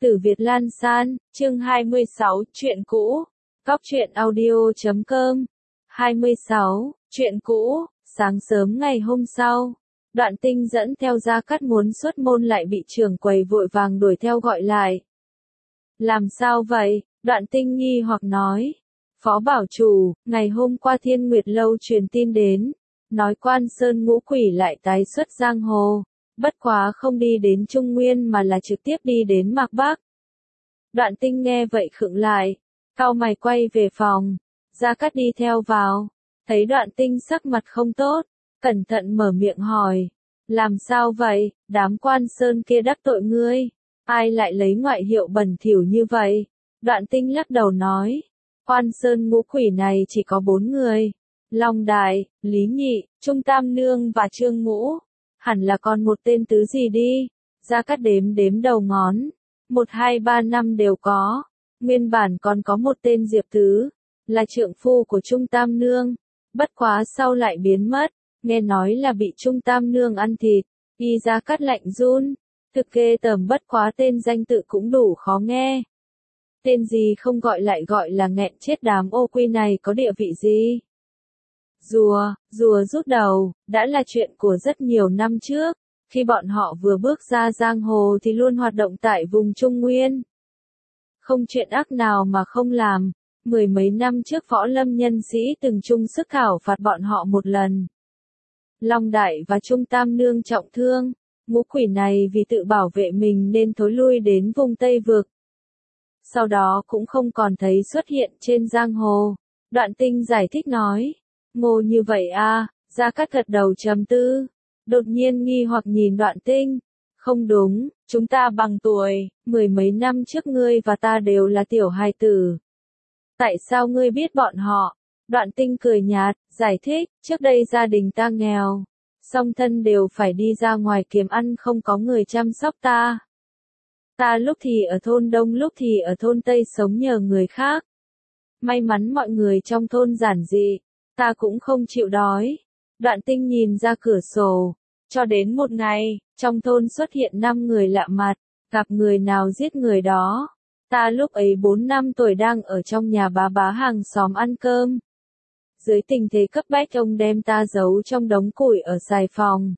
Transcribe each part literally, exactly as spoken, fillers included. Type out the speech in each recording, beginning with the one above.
Tử Việt Lan San, chương hai mươi sáu, chuyện cũ. Cóc truyện audio chấm com. hai mươi sáu, chuyện cũ. Sáng sớm ngày hôm sau, Đoạn Tinh dẫn theo Gia Cát muốn xuất môn lại bị trưởng quầy vội vàng đuổi theo gọi lại. Làm sao vậy? Đoạn Tinh nghi hoặc nói. Phó bảo chủ, ngày hôm qua Thiên Nguyệt Lâu truyền tin đến, nói Quan Sơn ngũ quỷ lại tái xuất giang hồ. Bất quá không đi đến Trung Nguyên mà là trực tiếp đi đến Mạc Bắc. Đoạn Tinh nghe vậy khựng lại, cau mày quay về phòng, Gia Cát đi theo vào, thấy Đoạn Tinh sắc mặt không tốt, cẩn thận mở miệng hỏi, làm sao vậy, đám Quan Sơn kia đắc tội ngươi, ai lại lấy ngoại hiệu bẩn thỉu như vậy? Đoạn Tinh lắc đầu nói, Quan Sơn ngũ quỷ này chỉ có bốn người, Long Đại, Lý Nhị, Trung Tam Nương và Trương Ngũ. Hẳn là còn một tên tứ gì đi. Gia Cát đếm đếm đầu ngón. Một hai ba năm đều có. Nguyên bản còn có một tên Diệp Tứ, là trượng phu của Trung Tam Nương. Bất quá sau lại biến mất. Nghe nói là bị Trung Tam Nương ăn thịt. Y Gia Cát lạnh run. Thực ghê tởm, bất quá tên danh tự cũng đủ khó nghe. Tên gì không gọi lại gọi là nghẹn chết, đám ô quy này có địa vị gì? Rùa, rùa rút đầu, đã là chuyện của rất nhiều năm trước, khi bọn họ vừa bước ra giang hồ thì luôn hoạt động tại vùng Trung Nguyên. Không chuyện ác nào mà không làm, mười mấy năm trước võ lâm nhân sĩ từng chung sức thảo phạt bọn họ một lần. Long Đại và Trung Tam Nương trọng thương, ngũ quỷ này vì tự bảo vệ mình nên thối lui đến vùng Tây Vực. Sau đó cũng không còn thấy xuất hiện trên giang hồ. Đoạn Tinh giải thích nói. Ngô như vậy à, Gia Cát gật đầu trầm tư, đột nhiên nghi hoặc nhìn Đoạn Tinh. Không đúng, chúng ta bằng tuổi, mười mấy năm trước ngươi và ta đều là tiểu hài tử. Tại sao ngươi biết bọn họ? Đoạn Tinh cười nhạt, giải thích, trước đây gia đình ta nghèo, song thân đều phải đi ra ngoài kiếm ăn, không có người chăm sóc ta. Ta lúc thì ở thôn Đông lúc thì ở thôn Tây sống nhờ người khác. May mắn mọi người trong thôn giản dị. Ta cũng không chịu đói. Đoạn Tinh nhìn ra cửa sổ. Cho đến một ngày, trong thôn xuất hiện năm người lạ mặt, gặp người nào giết người đó. Ta lúc ấy bốn năm tuổi đang ở trong nhà bá bá hàng xóm ăn cơm. Dưới tình thế cấp bách ông đem ta giấu trong đống củi ở Sài Phòng.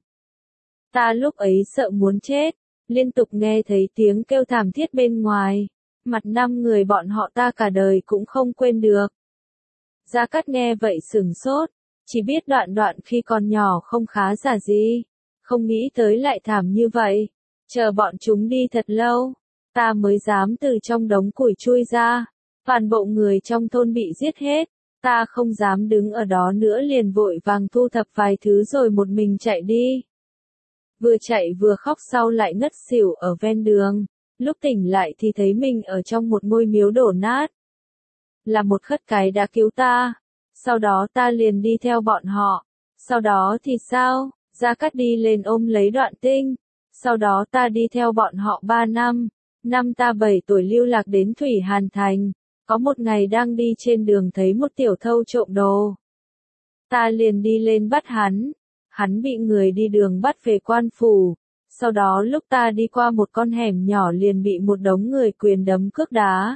Ta lúc ấy sợ muốn chết, liên tục nghe thấy tiếng kêu thảm thiết bên ngoài. Mặt năm người bọn họ ta cả đời cũng không quên được. Gia Cát nghe vậy sửng sốt, chỉ biết Đoạn Đoạn khi còn nhỏ không khá giả gì, không nghĩ tới lại thảm như vậy. Chờ bọn chúng đi thật lâu, ta mới dám từ trong đống củi chui ra, toàn bộ người trong thôn bị giết hết, ta không dám đứng ở đó nữa liền vội vàng thu thập vài thứ rồi một mình chạy đi. Vừa chạy vừa khóc sau lại ngất xỉu ở ven đường, lúc tỉnh lại thì thấy mình ở trong một ngôi miếu đổ nát. Là một khất cái đã cứu ta, sau đó ta liền đi theo bọn họ, sau đó thì sao, Gia Cát đi lên ôm lấy Đoạn Tinh, sau đó ta đi theo bọn họ ba năm, năm ta bảy tuổi lưu lạc đến Thủy Hàn Thành, có một ngày đang đi trên đường thấy một tiểu thâu trộm đồ. Ta liền đi lên bắt hắn, hắn bị người đi đường bắt về quan phủ, sau đó lúc ta đi qua một con hẻm nhỏ liền bị một đống người quyền đấm cước đá.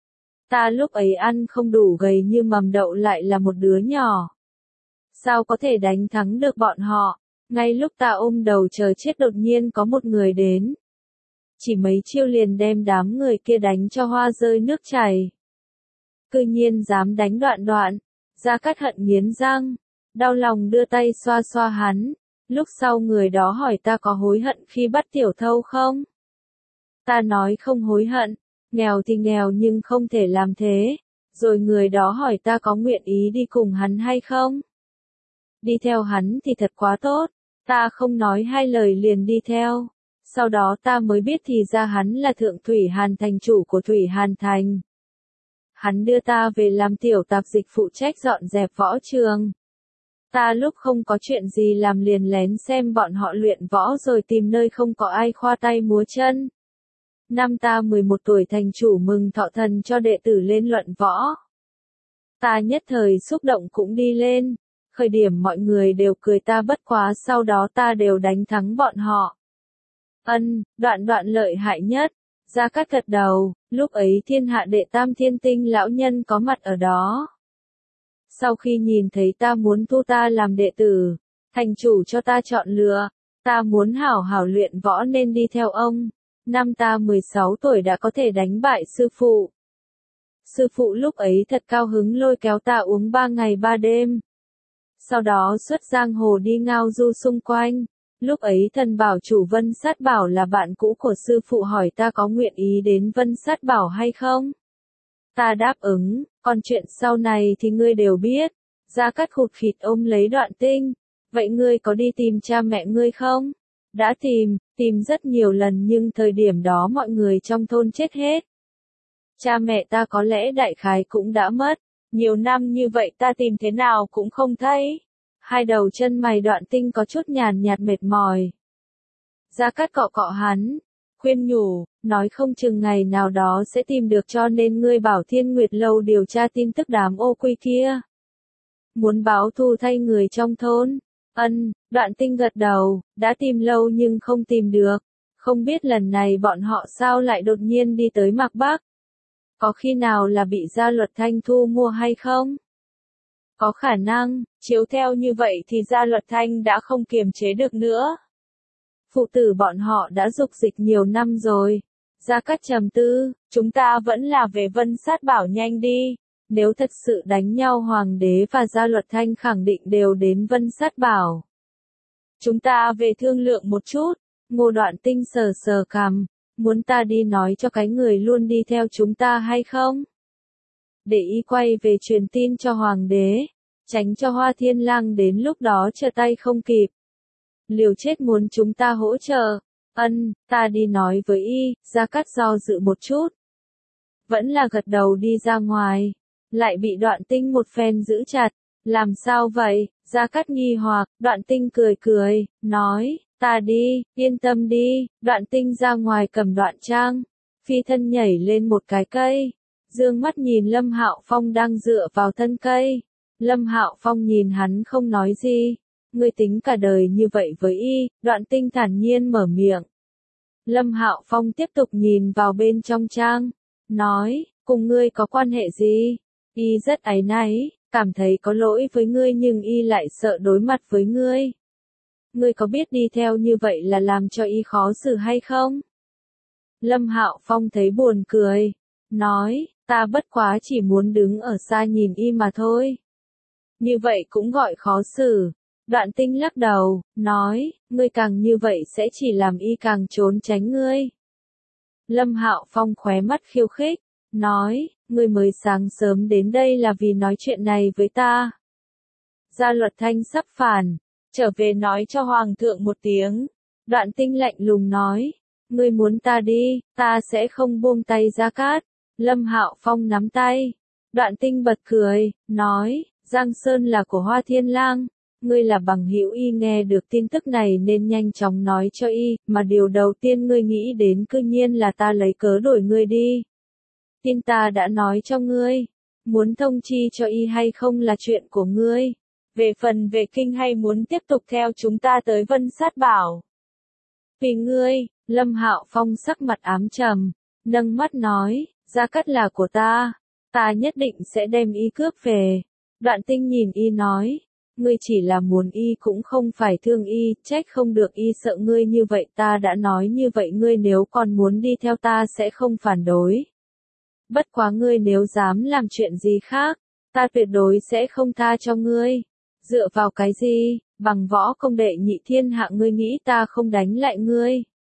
Ta lúc ấy ăn không đủ gầy như mầm đậu lại là một đứa nhỏ. Sao có thể đánh thắng được bọn họ? Ngay lúc ta ôm đầu chờ chết đột nhiên có một người đến. Chỉ mấy chiêu liền đem đám người kia đánh cho hoa rơi nước chảy. Cư nhiên dám đánh Đoạn Đoạn. Gia Cát hận nghiến răng, đau lòng đưa tay xoa xoa hắn. Lúc sau người đó hỏi ta có hối hận khi bắt tiểu thâu không? Ta nói không hối hận. Nghèo thì nghèo nhưng không thể làm thế. Rồi người đó hỏi ta có nguyện ý đi cùng hắn hay không? Đi theo hắn thì thật quá tốt. Ta không nói hai lời liền đi theo. Sau đó ta mới biết thì ra hắn là Thượng Thủy Hàn Thành, chủ của Thủy Hàn Thành. Hắn đưa ta về làm tiểu tạp dịch phụ trách dọn dẹp võ trường. Ta lúc không có chuyện gì làm liền lén xem bọn họ luyện võ rồi tìm nơi không có ai khoa tay múa chân. Năm ta mười một tuổi thành chủ mừng thọ thần cho đệ tử lên luận võ. Ta nhất thời xúc động cũng đi lên, khởi điểm mọi người đều cười ta bất quá sau đó ta đều đánh thắng bọn họ. Ân, Đoạn Đoạn lợi hại nhất, Gia Cát gật đầu, lúc ấy thiên hạ đệ tam thiên tinh lão nhân có mặt ở đó. Sau khi nhìn thấy ta muốn thu ta làm đệ tử, thành chủ cho ta chọn lựa, ta muốn hảo hảo luyện võ nên đi theo ông. Năm ta mười sáu tuổi đã có thể đánh bại sư phụ. Sư phụ lúc ấy thật cao hứng lôi kéo ta uống ba ngày ba đêm. Sau đó xuất giang hồ đi ngao du xung quanh. Lúc ấy thần bảo chủ Vân Sát Bảo là bạn cũ của sư phụ hỏi ta có nguyện ý đến Vân Sát Bảo hay không. Ta đáp ứng, còn chuyện sau này thì ngươi đều biết. Gia Cát khụt khịt ôm lấy Đoạn Tinh. Vậy ngươi có đi tìm cha mẹ ngươi không? Đã tìm, tìm rất nhiều lần nhưng thời điểm đó mọi người trong thôn chết hết. Cha mẹ ta có lẽ đại khái cũng đã mất. Nhiều năm như vậy ta tìm thế nào cũng không thấy. Hai đầu chân mày Đoạn Tinh có chút nhàn nhạt mệt mỏi. Gia Cát cọ cọ hắn, khuyên nhủ, nói không chừng ngày nào đó sẽ tìm được cho nên ngươi bảo Thiên Nguyệt Lâu điều tra tin tức đám ô quy kia. Muốn báo thù thay người trong thôn. Ân, Đoạn Tinh gật đầu, đã tìm lâu nhưng không tìm được. Không biết lần này bọn họ sao lại đột nhiên đi tới Mạc Bắc. Có khi nào là bị Gia Luật Thanh thu mua hay không? Có khả năng, chiếu theo như vậy thì Gia Luật Thanh đã không kiềm chế được nữa. Phụ tử bọn họ đã dục dịch nhiều năm rồi. Gia Cát trầm tư, chúng ta vẫn là về Vân Sát Bảo nhanh đi. Nếu thật sự đánh nhau Hoàng đế và Gia Luật Thanh khẳng định đều đến Vân Sát Bảo. Chúng ta về thương lượng một chút. Ngô Đoạn Tinh sờ sờ cằm, muốn ta đi nói cho cái người luôn đi theo chúng ta hay không? Để y quay về truyền tin cho Hoàng đế, tránh cho Hoa Thiên Lang đến lúc đó trở tay không kịp. Liều chết muốn chúng ta hỗ trợ. Ân, ta đi nói với y. Gia Cát do dự một chút. Vẫn là gật đầu đi ra ngoài. Lại bị Đoạn Tinh một phen giữ chặt. Làm sao vậy? Gia Cát nghi hoặc. Đoạn Tinh cười cười, nói, ta đi, yên tâm đi. Đoạn Tinh ra ngoài cầm đoạn trang, phi thân nhảy lên một cái cây, dương mắt nhìn Lâm Hạo Phong đang dựa vào thân cây. Lâm Hạo Phong nhìn hắn không nói gì. Ngươi tính cả đời như vậy với y. Đoạn Tinh thản nhiên mở miệng. Lâm Hạo Phong tiếp tục nhìn vào bên trong trang, nói, cùng ngươi có quan hệ gì? Y rất áy náy, cảm thấy có lỗi với ngươi nhưng y lại sợ đối mặt với ngươi. Ngươi có biết đi theo như vậy là làm cho y khó xử hay không? Lâm Hạo Phong thấy buồn cười, nói, ta bất quá chỉ muốn đứng ở xa nhìn y mà thôi. Như vậy cũng gọi khó xử. Đoạn Tinh lắc đầu, nói, ngươi càng như vậy sẽ chỉ làm y càng trốn tránh ngươi. Lâm Hạo Phong khóe mắt khiêu khích, nói, ngươi mới sáng sớm đến đây là vì nói chuyện này với ta. Gia Luật Thanh sắp phản, trở về nói cho Hoàng thượng một tiếng. Đoạn Tinh lạnh lùng nói, ngươi muốn ta đi, ta sẽ không buông tay Gia Cát. Lâm Hạo Phong nắm tay. Đoạn Tinh bật cười, nói, Giang Sơn là của Hoa Thiên Lang. Ngươi là bằng hữu y nghe được tin tức này nên nhanh chóng nói cho y, mà điều đầu tiên ngươi nghĩ đến cư nhiên là ta lấy cớ đuổi ngươi đi. Tin ta đã nói cho ngươi, muốn thông chi cho y hay không là chuyện của ngươi. Về phần về kinh hay muốn tiếp tục theo chúng ta tới Vân Sát Bảo. Vì ngươi, Lâm Hạo Phong sắc mặt ám trầm, nâng mắt nói, Gia Cát là của ta, ta nhất định sẽ đem y cướp về. Đoạn Tinh nhìn y nói, ngươi chỉ là muốn y cũng không phải thương y, trách không được y sợ ngươi như vậy, ta đã nói như vậy ngươi nếu còn muốn đi theo ta sẽ không phản đối. Bất quá ngươi nếu dám làm chuyện gì khác, ta tuyệt đối sẽ không tha cho ngươi. Dựa vào cái gì, bằng võ công đệ nhị thiên hạ ngươi nghĩ ta không đánh lại ngươi.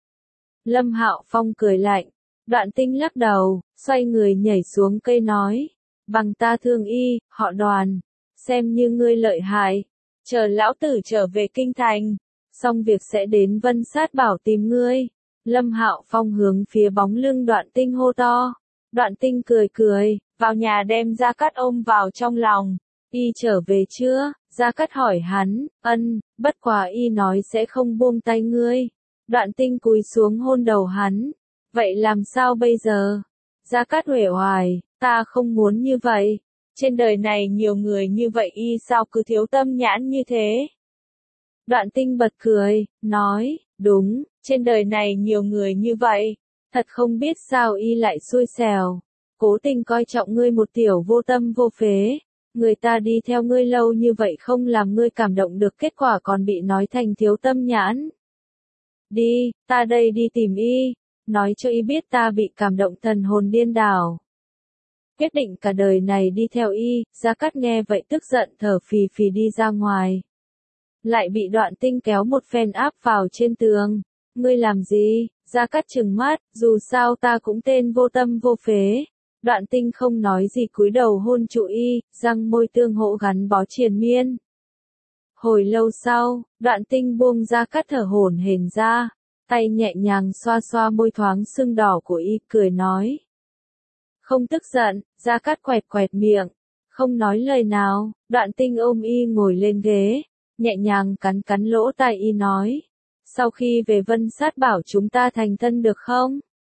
Lâm Hạo Phong cười lạnh, Đoạn Tinh lắc đầu, xoay người nhảy xuống cây nói, bằng ta thương y, họ Đoàn, xem như ngươi lợi hại, chờ lão tử trở về kinh thành, xong việc sẽ đến Vân Sát Bảo tìm ngươi. Lâm Hạo Phong hướng phía bóng lưng Đoạn Tinh hô to. Đoạn Tinh cười cười, vào nhà đem Gia Cát ôm vào trong lòng. Y trở về chưa? Gia Cát hỏi hắn, ân, bất quá y nói sẽ không buông tay ngươi. Đoạn Tinh cúi xuống hôn đầu hắn. Vậy làm sao bây giờ? Gia Cát uể oải, ta không muốn như vậy. Trên đời này nhiều người như vậy y sao cứ thiếu tâm nhãn như thế? Đoạn Tinh bật cười, nói, đúng, trên đời này nhiều người như vậy. Thật không biết sao y lại xui xẻo. Cố tình coi trọng ngươi một tiểu vô tâm vô phế. Người ta đi theo ngươi lâu như vậy không làm ngươi cảm động được, kết quả còn bị nói thành thiếu tâm nhãn. Đi, ta đây đi tìm y, nói cho y biết ta bị cảm động thần hồn điên đảo. Quyết định cả đời này đi theo y, Gia Cát nghe vậy tức giận thở phì phì đi ra ngoài. Lại bị Đoạn Tinh kéo một phen áp vào trên tường. Ngươi làm gì? Gia Cát trừng mắt, dù sao ta cũng tên vô tâm vô phế. Đoạn Tinh không nói gì cúi đầu hôn trụ y, răng môi tương hỗ gắn bó triền miên. Hồi lâu sau, Đoạn Tinh buông Gia Cát thở hổn hển ra, tay nhẹ nhàng xoa xoa môi thoáng sưng đỏ của y, cười nói. Không tức giận, Gia Cát quẹt quẹt miệng, không nói lời nào. Đoạn Tinh ôm y ngồi lên ghế, nhẹ nhàng cắn cắn lỗ tai y nói. Sau khi về Vân Sát bảo chúng ta thành thân được không?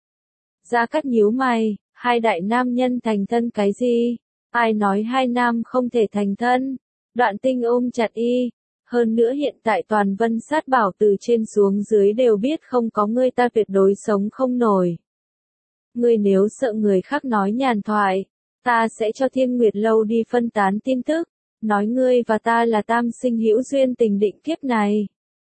Gia Cát nhíu mày, hai đại nam nhân thành thân cái gì? Ai nói hai nam không thể thành thân? Đoạn Tinh ôm chặt y. Hơn nữa hiện tại toàn Vân Sát bảo từ trên xuống dưới đều biết không có ngươi ta tuyệt đối sống không nổi. Ngươi nếu sợ người khác nói nhàn thoại, ta sẽ cho Thiên Nguyệt Lâu đi phân tán tin tức, nói ngươi và ta là tam sinh hữu duyên tình định kiếp này.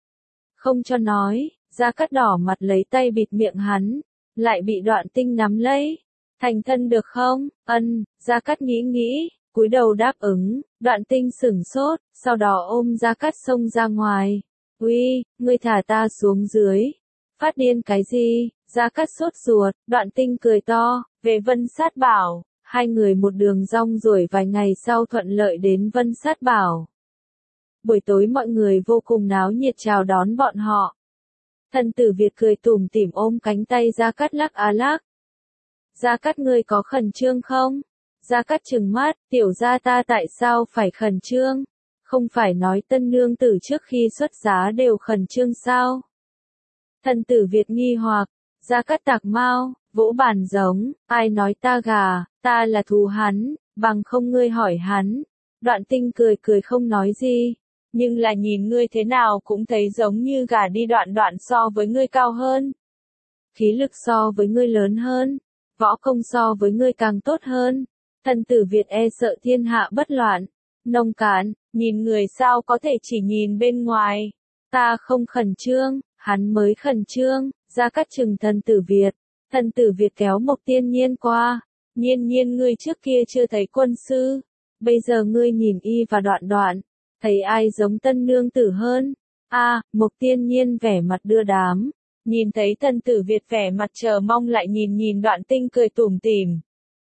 Không cho nói, Gia Cát đỏ mặt lấy tay bịt miệng hắn, lại bị Đoạn Tinh nắm lấy. Thành thân được không? Ân, Gia Cát nghĩ nghĩ, cúi đầu đáp ứng. Đoạn Tinh sửng sốt, sau đó ôm Gia Cát xông ra ngoài. Uy, ngươi thả ta xuống dưới. Phát điên cái gì? Gia Cát sốt ruột. Đoạn Tinh cười to, về Vân Sát bảo. Hai người một đường rong ruổi vài ngày sau thuận lợi đến Vân Sát bảo. Buổi tối mọi người vô cùng náo nhiệt chào đón bọn họ. Thần tử Việt cười tủm tỉm ôm cánh tay Gia Cát lắc á lắc. Gia Cát ngươi có khẩn trương không? Gia Cát trừng mắt, tiểu gia ta tại sao phải khẩn trương? Không phải nói tân nương tử trước khi xuất giá đều khẩn trương sao? Thần tử Việt nghi hoặc, Gia Cát tạc mau, vỗ bàn giống, ai nói ta gà, ta là thù hắn, bằng không ngươi hỏi hắn. Đoạn Tinh cười cười không nói gì, nhưng là nhìn ngươi thế nào cũng thấy giống như gà đi. Đoạn Đoạn so với ngươi cao hơn, khí lực so với ngươi lớn hơn, võ công so với ngươi càng tốt hơn. Thần tử Việt e sợ thiên hạ bất loạn, nông cạn, nhìn người sao có thể chỉ nhìn bên ngoài. Ta không khẩn trương, hắn mới khẩn trương. Gia Cát trừng thần tử Việt. Thần tử Việt kéo Mộc Tiên Nhiên qua. Nhiên nhiên ngươi trước kia chưa thấy quân sư, bây giờ ngươi nhìn y và Đoạn Đoạn, thấy ai giống tân nương tử hơn? A, à, Mộc Tiên Nhiên vẻ mặt đưa đám. Nhìn thấy thần tử Việt vẻ mặt chờ mong lại nhìn nhìn Đoạn Tinh cười tủm tỉm.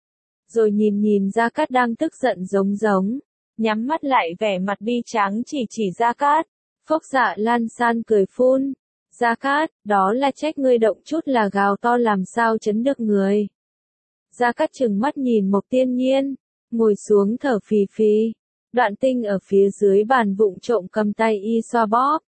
Rồi nhìn nhìn Gia Cát đang tức giận giống giống, nhắm mắt lại vẻ mặt bi tráng chỉ chỉ Gia Cát. Phốc Dạ Lan San cười phun. Gia Cát, đó là trách ngươi động chút là gào to làm sao chấn được người. Gia Cát trừng mắt nhìn Mộc Tiên Nhiên, ngồi xuống thở phì phì. Đoạn Tinh ở phía dưới bàn vụng trộm cầm tay y xoa bóp.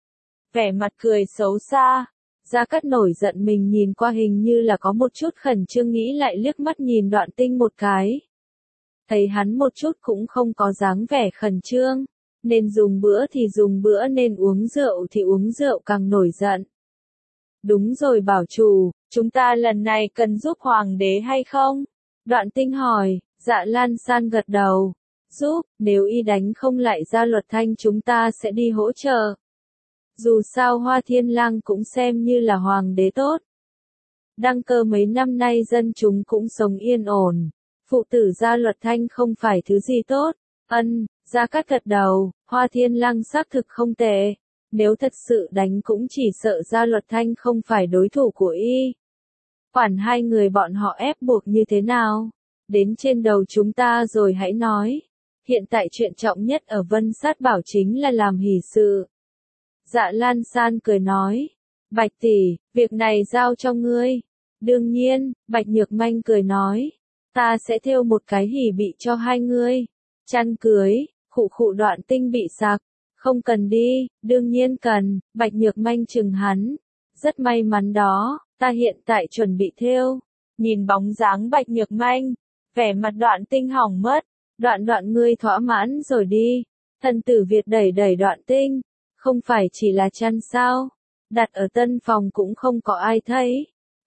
Vẻ mặt cười xấu xa. Gia Cát nổi giận mình nhìn qua hình như là có một chút khẩn trương, nghĩ lại liếc mắt nhìn Đoạn Tinh một cái. Thấy hắn một chút cũng không có dáng vẻ khẩn trương. Nên dùng bữa thì dùng bữa, nên uống rượu thì uống rượu, càng nổi giận. Đúng rồi bảo chủ, chúng ta lần này cần giúp hoàng đế hay không? Đoạn Tinh hỏi. Dạ Lan San gật đầu. Giúp, nếu y đánh không lại Gia Luật Thanh chúng ta sẽ đi hỗ trợ. Dù sao Hoa Thiên Lang cũng xem như là hoàng đế tốt. Đăng cơ mấy năm nay dân chúng cũng sống yên ổn. Phụ tử Gia Luật Thanh không phải thứ gì tốt. Ân, Gia Cát gật đầu, Hoa Thiên Lang xác thực không tệ. Nếu thật sự đánh cũng chỉ sợ Gia Luật Thanh không phải đối thủ của y. Quản hai người bọn họ ép buộc như thế nào? Đến trên đầu chúng ta rồi hãy nói. Hiện tại chuyện trọng nhất ở Vân Sát bảo chính là làm hỷ sự. Dạ Lan San cười nói. Bạch tỷ, việc này giao cho ngươi. Đương nhiên, Bạch Nhược Manh cười nói. Ta sẽ thêu một cái hỷ bị cho hai ngươi. Chăn cưới, khụ khụ Đoạn Tinh bị sặc. Không cần đi, đương nhiên cần. Bạch Nhược Manh chừng hắn. Rất may mắn đó, ta hiện tại chuẩn bị thêu. Nhìn bóng dáng Bạch Nhược Manh, vẻ mặt Đoạn Tinh hỏng mất. Đoạn Đoạn ngươi thỏa mãn rồi đi. Thần tử Việt đẩy đẩy Đoạn Tinh. Không phải chỉ là chăn sao? Đặt ở tân phòng cũng không có ai thấy.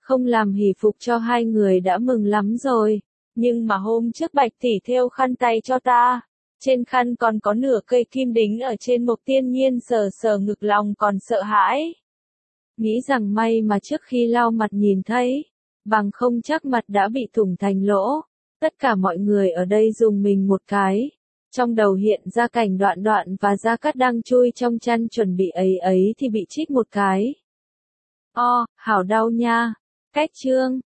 Không làm hỷ phục cho hai người đã mừng lắm rồi. Nhưng mà hôm trước Bạch tỷ thêu khăn tay cho ta. Trên khăn còn có nửa cây kim đính ở trên Mộc Tiên Nhiên sờ sờ ngực lòng còn sợ hãi. Nghĩ rằng may mà trước khi lau mặt nhìn thấy, bằng không chắc mặt đã bị thủng thành lỗ. Tất cả mọi người ở đây dùng mình một cái. Trong đầu hiện ra cảnh Đoạn Đoạn và Gia Cát đang chui trong chăn chuẩn bị ấy ấy thì bị chích một cái. O, hảo đau nha. Cách chương